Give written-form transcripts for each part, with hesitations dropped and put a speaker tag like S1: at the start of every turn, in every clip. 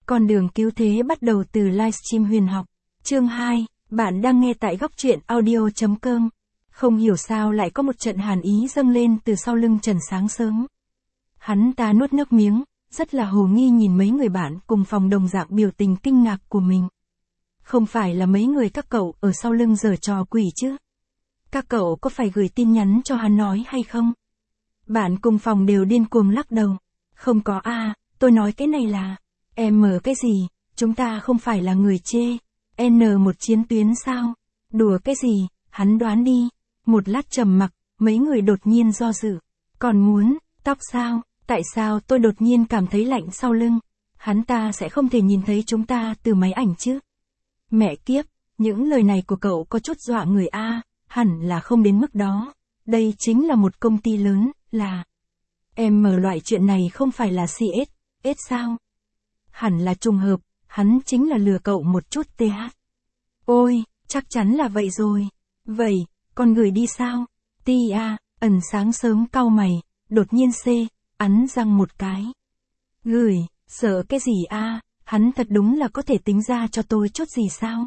S1: Con đường cứu thế bắt đầu từ livestream huyền học. Chương 2, bạn đang nghe tại góc truyện audio.com. Không hiểu sao lại có một trận hàn ý dâng lên từ sau lưng Trần Sáng Sớm. Hắn ta nuốt nước miếng, rất là hồ nghi nhìn mấy người bạn cùng phòng đồng dạng biểu tình kinh ngạc của mình. Không phải là mấy người các cậu ở sau lưng giở trò quỷ chứ? Các cậu có phải gửi tin nhắn cho hắn nói hay không? Bạn cùng phòng đều điên cuồng lắc đầu. Không có tôi nói cái này là, em mở cái gì, chúng ta không phải là người chê. N1 chiến tuyến sao? Đùa cái gì, hắn đoán đi. Một lát trầm mặc, mấy người đột nhiên do dự. Còn muốn, tóc sao? Tại sao tôi đột nhiên cảm thấy lạnh sau lưng? Hắn ta sẽ không thể nhìn thấy chúng ta từ máy ảnh chứ? Mẹ kiếp, những lời này của cậu có chút dọa người hẳn là không đến mức đó. Đây chính là một công ty lớn, là... Em mở loại chuyện này không phải là CS sao? Hẳn là trùng hợp, hắn chính là lừa cậu một chút Ôi, chắc chắn là vậy rồi. Vậy, con gửi đi sao? Ẩn Sáng Sớm cau mày, đột nhiên ắn răng một cái. Gửi, sợ cái gì hắn thật đúng là có thể tính ra cho tôi chút gì sao?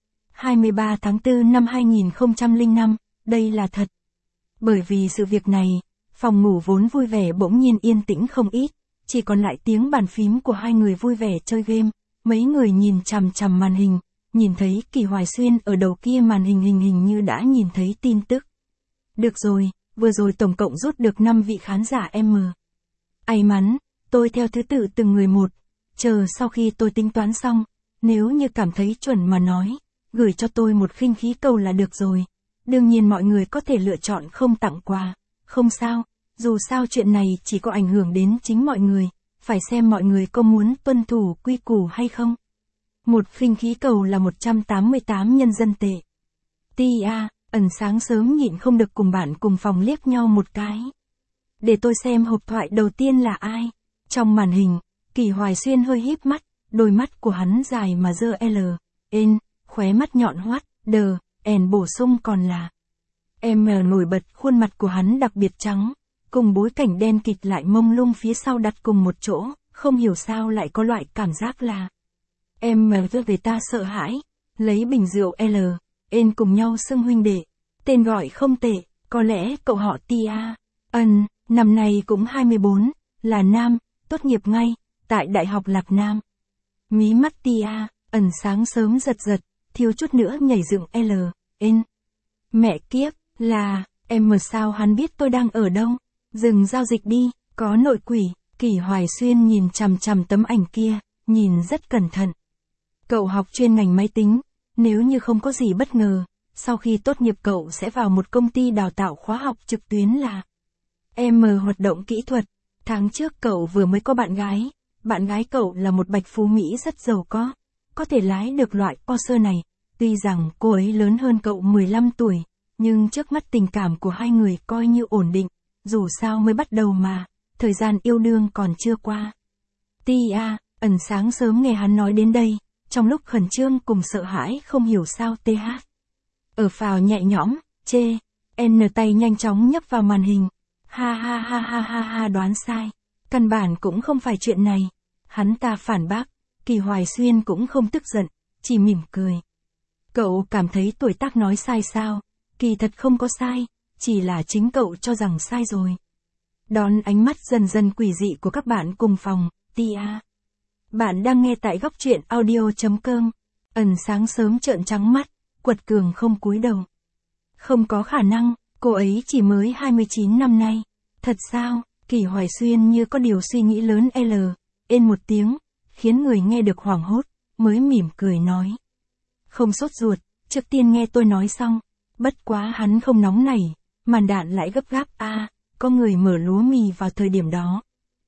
S1: 23 tháng 4 năm 2005, đây là thật. Bởi vì sự việc này, phòng ngủ vốn vui vẻ bỗng nhiên yên tĩnh không ít, chỉ còn lại tiếng bàn phím của hai người vui vẻ chơi game. Mấy người nhìn chằm chằm màn hình, nhìn thấy Kỳ Hoài Xuyên ở đầu kia màn hình hình như đã nhìn thấy tin tức. Được rồi, vừa rồi tổng cộng rút được 5 vị khán giả May mắn, tôi theo thứ tự từng người một, chờ sau khi tôi tính toán xong, nếu như cảm thấy chuẩn mà nói, gửi cho tôi một khinh khí cầu là được rồi. Đương nhiên mọi người có thể lựa chọn không tặng quà, không sao, dù sao chuyện này chỉ có ảnh hưởng đến chính mọi người, phải xem mọi người có muốn tuân thủ quy củ hay không. Một khinh khí cầu là 188 nhân dân tệ. Ẩn Sáng Sớm nhịn không được cùng bạn cùng phòng liếc nhau một cái. Để tôi xem hộp thoại đầu tiên là ai. Trong màn hình, Kỳ Hoài Xuyên hơi híp mắt, đôi mắt của hắn dài mà dơ khóe mắt nhọn hoắt, bổ sung còn là nổi bật, khuôn mặt của hắn đặc biệt trắng, cùng bối cảnh đen kịt lại mông lung phía sau đặt cùng một chỗ, không hiểu sao lại có loại cảm giác là về ta sợ hãi, lấy bình rượu cùng nhau xưng huynh đệ, tên gọi không tệ, có lẽ cậu họ năm nay cũng 24, là nam, tốt nghiệp ngay, tại Đại học Lạc Nam. Mí mắt Ẩn Sáng Sớm giật, thiếu chút nữa nhảy dựng Mẹ kiếp, là, sao hắn biết tôi đang ở đâu? Dừng giao dịch đi, có nội quỷ. Kỳ Hoài Xuyên nhìn chằm chằm tấm ảnh kia, nhìn rất cẩn thận. Cậu học chuyên ngành máy tính, nếu như không có gì bất ngờ, sau khi tốt nghiệp cậu sẽ vào một công ty đào tạo khóa học trực tuyến là hoạt động kỹ thuật. Tháng trước cậu vừa mới có bạn gái cậu là một bạch phú Mỹ rất giàu có thể lái được loại Porsche này. Tuy rằng cô ấy lớn hơn cậu 15 tuổi, nhưng trước mắt tình cảm của hai người coi như ổn định, dù sao mới bắt đầu mà, thời gian yêu đương còn chưa qua. Ẩn Sáng Sớm nghe hắn nói đến đây, trong lúc khẩn trương cùng sợ hãi không hiểu sao ở phào nhẹ nhõm, tay nhanh chóng nhấp vào màn hình. Ha, đoán sai. Căn bản cũng không phải chuyện này. Hắn ta phản bác, Kỳ Hoài Xuyên cũng không tức giận, chỉ mỉm cười. Cậu cảm thấy tuổi tác nói sai sao? Kỳ thật không có sai, chỉ là chính cậu cho rằng sai rồi. Đón ánh mắt dần dần quỷ dị của các bạn cùng phòng, Bạn đang nghe tại góc truyện audio.com. Ẩn Sáng Sớm trợn trắng mắt, quật cường không cúi đầu. Không có khả năng, cô ấy chỉ mới 29 năm nay. Thật sao? Kỳ Hoài Xuyên như có điều suy nghĩ lớn một tiếng, khiến người nghe được hoảng hốt, mới mỉm cười nói. Không sốt ruột, trước tiên nghe tôi nói xong. Bất quá hắn không nóng nảy, màn đạn lại gấp gáp có người mở lúa mì vào thời điểm đó.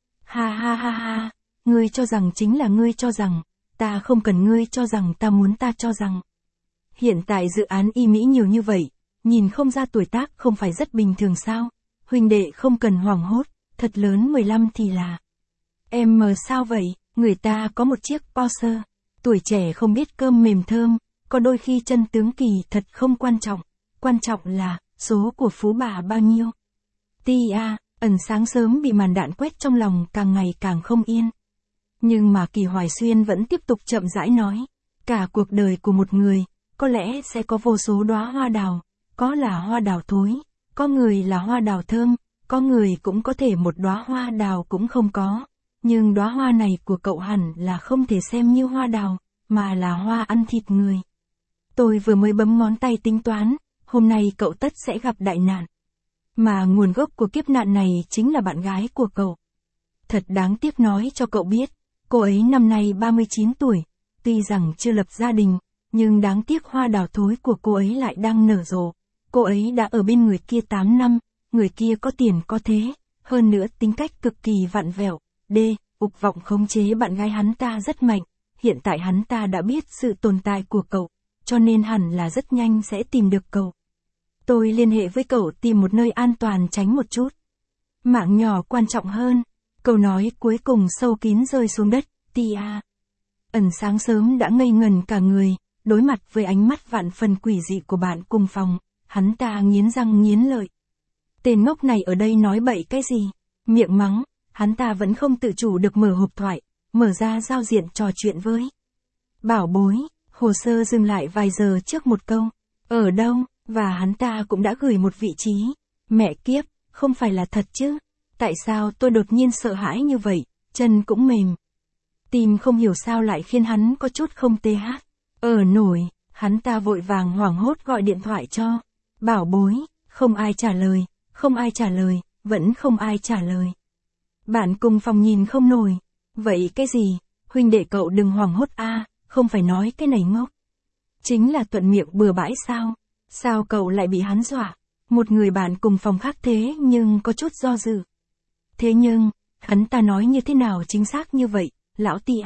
S1: Ha, ngươi cho rằng chính là ngươi cho rằng, ta không cần ngươi cho rằng ta muốn ta cho rằng. Hiện tại dự án y Mỹ nhiều như vậy, nhìn không ra tuổi tác không phải rất bình thường sao? Huynh đệ không cần hoảng hốt, thật lớn 15 thì là. Sao vậy, người ta có một chiếc Porsche. Tuổi trẻ không biết cơm mềm thơm, có đôi khi chân tướng kỳ thật không quan trọng là số của phú bà bao nhiêu. Ẩn Sáng Sớm bị màn đạn quét trong lòng càng ngày càng không yên. Nhưng mà Kỳ Hoài Xuyên vẫn tiếp tục chậm rãi nói. Cả cuộc đời của một người, có lẽ sẽ có vô số đóa hoa đào, có là hoa đào thối, có người là hoa đào thơm, có người cũng có thể một đóa hoa đào cũng không có. Nhưng đóa hoa này của cậu hẳn là không thể xem như hoa đào, mà là hoa ăn thịt người. Tôi vừa mới bấm ngón tay tính toán, hôm nay cậu tất sẽ gặp đại nạn. Mà nguồn gốc của kiếp nạn này chính là bạn gái của cậu. Thật đáng tiếc nói cho cậu biết, cô ấy năm nay 39 tuổi, tuy rằng chưa lập gia đình, nhưng đáng tiếc hoa đào thối của cô ấy lại đang nở rộ. Cô ấy đã ở bên người kia 8 năm, người kia có tiền có thế, hơn nữa tính cách cực kỳ vặn vẹo. Ục vọng khống chế bạn gái hắn ta rất mạnh, hiện tại hắn ta đã biết sự tồn tại của cậu, cho nên hẳn là rất nhanh sẽ tìm được cậu. Tôi liên hệ với cậu tìm một nơi an toàn tránh một chút. Mạng nhỏ quan trọng hơn. Câu nói cuối cùng sâu kín rơi xuống đất. Tia. Ẩn sáng sớm đã ngây ngần cả người, đối mặt với ánh mắt vạn phần quỷ dị của bạn cùng phòng, hắn ta nghiến răng nghiến lợi. Tên ngốc này ở đây nói bậy cái gì? Miệng mắng, hắn ta vẫn không tự chủ được mở hộp thoại, mở ra giao diện trò chuyện với Bảo Bối. Hồ sơ dừng lại vài giờ trước một câu. Ở đâu? Và hắn ta cũng đã gửi một vị trí. Mẹ kiếp, không phải là thật chứ? Tại sao tôi đột nhiên sợ hãi như vậy, chân cũng mềm. Tim không hiểu sao lại khiến hắn có chút không nổi, hắn ta vội vàng hoảng hốt gọi điện thoại cho Bảo Bối, không ai trả lời, vẫn không ai trả lời. Bạn cùng phòng nhìn không nổi. Vậy cái gì? Huynh đệ cậu đừng hoảng hốt a, không phải nói cái này ngốc. Chính là thuận miệng bừa bãi sao? Sao cậu lại bị hắn dọa? Một người bạn cùng phòng khác thế nhưng có chút do dự. Thế nhưng, hắn ta nói như thế nào chính xác như vậy, lão Tia?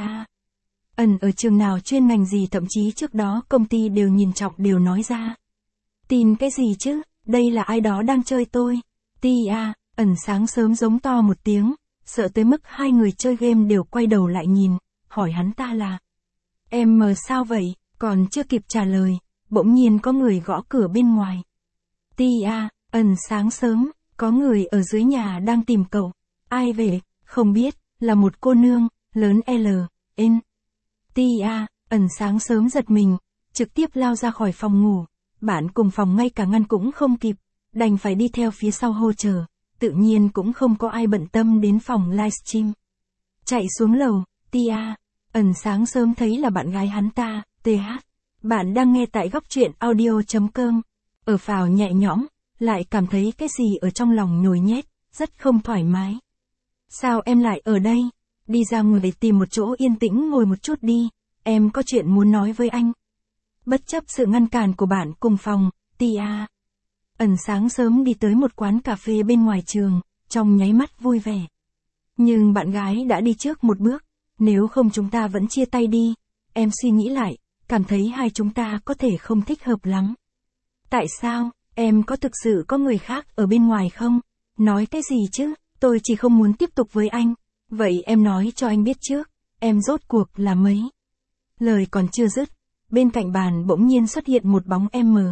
S1: Ở trường nào chuyên ngành gì thậm chí trước đó công ty đều nhìn trọng đều nói ra. Tin cái gì chứ, đây là ai đó đang chơi tôi. Tia, sáng sớm giống to một tiếng, sợ tới mức hai người chơi game đều quay đầu lại nhìn, hỏi hắn ta là. Em sao vậy, còn chưa kịp trả lời, bỗng nhiên có người gõ cửa bên ngoài. Tia, sáng sớm, có người ở dưới nhà đang tìm cậu. Ai về, không biết, là một cô nương, lớn N. Tia, sáng sớm giật mình, trực tiếp lao ra khỏi phòng ngủ. Bạn cùng phòng ngay cả ngăn cũng không kịp, đành phải đi theo phía sau hô chờ. Tự nhiên cũng không có ai bận tâm đến phòng livestream. Chạy xuống lầu, Tia, sáng sớm thấy là bạn gái hắn ta, TH. Bạn đang nghe tại góc truyện audio.com. Ở phào nhẹ nhõm, lại cảm thấy cái gì ở trong lòng nhồi nhét, rất không thoải mái. Sao em lại ở đây? Đi ra ngoài tìm một chỗ yên tĩnh ngồi một chút đi, em có chuyện muốn nói với anh. Bất chấp sự ngăn cản của bạn cùng phòng, Tia. Sáng sớm đi tới một quán cà phê bên ngoài trường, trong nháy mắt vui vẻ. Nhưng bạn gái đã đi trước một bước, nếu không chúng ta vẫn chia tay đi. Em suy nghĩ lại, cảm thấy hai chúng ta có thể không thích hợp lắm. Tại sao, em có thực sự có người khác ở bên ngoài không? Nói cái gì chứ, tôi chỉ không muốn tiếp tục với anh. Vậy em nói cho anh biết trước, em rốt cuộc là mấy? Lời còn chưa dứt, bên cạnh bàn bỗng nhiên xuất hiện một bóng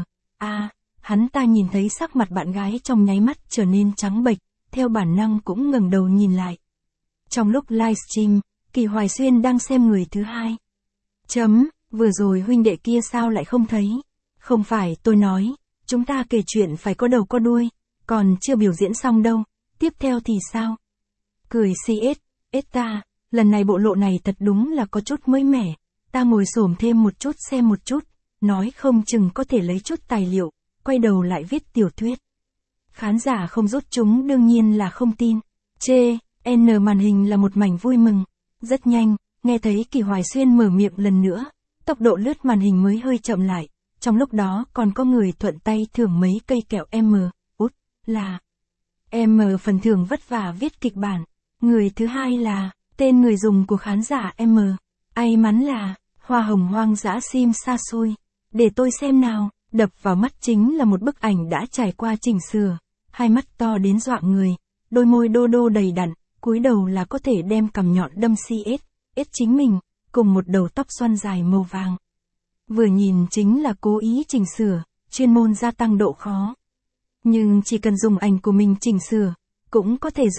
S1: hắn ta nhìn thấy sắc mặt bạn gái trong nháy mắt trở nên trắng bệch, theo bản năng cũng ngẩng đầu nhìn lại. Trong lúc livestream, Kỳ Hoài Xuyên đang xem người thứ hai. Vừa rồi huynh đệ kia sao lại không thấy? Không phải tôi nói, chúng ta kể chuyện phải có đầu có đuôi, còn chưa biểu diễn xong đâu, tiếp theo thì sao? Cười ta, lần này bộ lộ này thật đúng là có chút mới mẻ, ta ngồi xổm thêm một chút xem một chút, nói không chừng có thể lấy chút tài liệu, quay đầu lại viết tiểu thuyết. Khán giả không rút chúng đương nhiên là không tin. Màn hình là một mảnh vui mừng. Rất nhanh, nghe thấy Kỳ Hoài Xuyên mở miệng lần nữa, tốc độ lướt màn hình mới hơi chậm lại, trong lúc đó còn có người thuận tay thưởng mấy cây kẹo phần thưởng vất vả viết kịch bản. Người thứ hai là, tên người dùng của khán giả Ai mắn là, hoa hồng hoang dã sim xa xôi. Để tôi xem nào, đập vào mắt chính là một bức ảnh đã trải qua chỉnh sửa, hai mắt to đến dọa người, đôi môi đô đô đầy đặn, cúi đầu là có thể đem cằm nhọn đâm chính mình, cùng một đầu tóc xoăn dài màu vàng. Vừa nhìn chính là cố ý chỉnh sửa, chuyên môn gia tăng độ khó. Nhưng chỉ cần dùng ảnh của mình chỉnh sửa, cũng có thể dùng,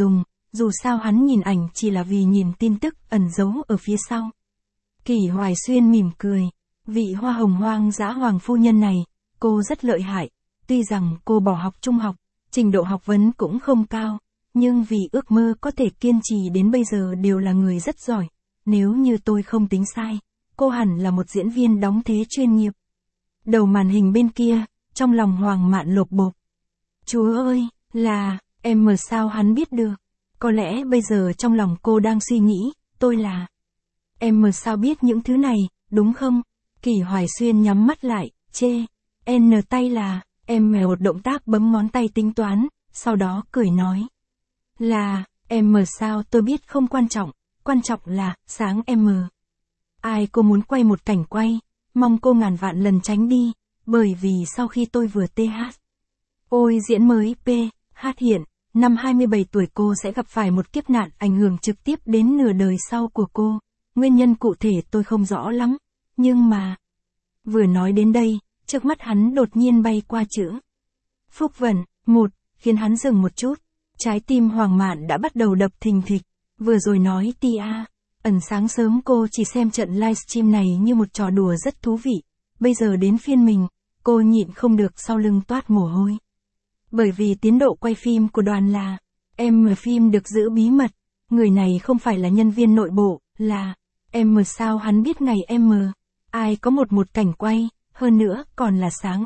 S1: dù sao hắn nhìn ảnh chỉ là vì nhìn tin tức ẩn giấu ở phía sau. Kỷ Hoài Xuyên mỉm cười, vị hoa hồng hoang dã hoàng phu nhân này, cô rất lợi hại, tuy rằng cô bỏ học trung học, trình độ học vấn cũng không cao, nhưng vì ước mơ có thể kiên trì đến bây giờ đều là người rất giỏi, nếu như tôi không tính sai, cô hẳn là một diễn viên đóng thế chuyên nghiệp. Đầu màn hình bên kia, trong lòng Hoàng Mạn lột bột. Chúa ơi, là, em mà sao hắn biết được? Có lẽ bây giờ trong lòng cô đang suy nghĩ, tôi là. Em mà sao biết những thứ này, đúng không? Kỷ Hoài Xuyên nhắm mắt lại, chê. N tay là, em một động tác bấm ngón tay tính toán, sau đó cười nói. Là, em mà sao tôi biết không quan trọng là, sáng em. Ai cô muốn quay một cảnh quay, mong cô ngàn vạn lần tránh đi, bởi vì sau khi tôi vừa TH. Ôi diễn mới PH hiện, năm 27 tuổi cô sẽ gặp phải một kiếp nạn ảnh hưởng trực tiếp đến nửa đời sau của cô. Nguyên nhân cụ thể tôi không rõ lắm, nhưng mà... Vừa nói đến đây, trước mắt hắn đột nhiên bay qua chữ. Phúc Vận, khiến hắn dừng một chút. Trái tim Hoàng Mạn đã bắt đầu đập thình thịch. Vừa rồi nói tia. Sáng sớm cô chỉ xem trận livestream này như một trò đùa rất thú vị. Bây giờ đến phiên mình, cô nhịn không được sau lưng toát mồ hôi. Bởi vì tiến độ quay phim của đoàn là, phim được giữ bí mật. Người này không phải là nhân viên nội bộ, là, sao hắn biết ngày ai có một cảnh quay, hơn nữa còn là sáng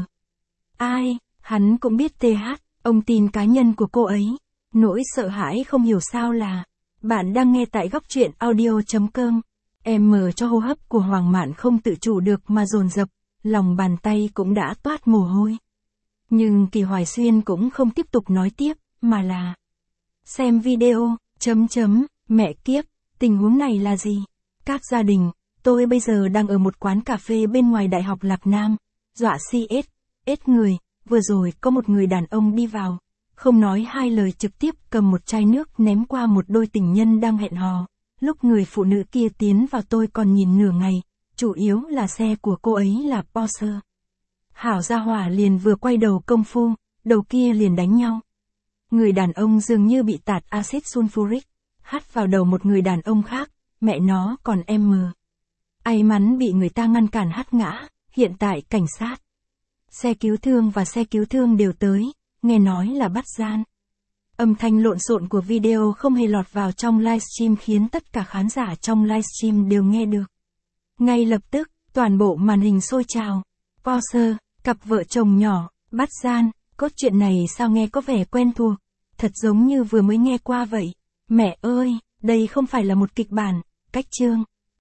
S1: ai, hắn cũng biết TH, ông tin cá nhân của cô ấy. Nỗi sợ hãi không hiểu sao là, bạn đang nghe tại góc truyện audio.com. Cho hô hấp của Hoàng Mạn không tự chủ được mà dồn dập, lòng bàn tay cũng đã toát mồ hôi. Nhưng Kỷ Hoài Xuyên cũng không tiếp tục nói tiếp, mà là xem video, mẹ kiếp, tình huống này là gì? Các gia đình, tôi bây giờ đang ở một quán cà phê bên ngoài Đại học Lạc Nam, dọa CS người, vừa rồi có một người đàn ông đi vào, không nói hai lời trực tiếp cầm một chai nước ném qua một đôi tình nhân đang hẹn hò. Lúc người phụ nữ kia tiến vào tôi còn nhìn nửa ngày, chủ yếu là xe của cô ấy là Porsche. Hảo gia hỏa liền vừa quay đầu công phu, đầu kia liền đánh nhau. Người đàn ông dường như bị tạt axit sulfuric, hắt vào đầu một người đàn ông khác, mẹ nó còn May mắn bị người ta ngăn cản hắt ngã, hiện tại cảnh sát, xe cứu thương và xe cứu thương đều tới, nghe nói là bắt gian. Âm thanh lộn xộn của video không hề lọt vào trong livestream khiến tất cả khán giả trong livestream đều nghe được. Ngay lập tức, toàn bộ màn hình sôi trào. Porsche, cặp vợ chồng nhỏ, bắt gian, cốt truyện này sao nghe có vẻ quen thuộc, thật giống như vừa mới nghe qua vậy. Mẹ ơi, đây không phải là một kịch bản, cách chương.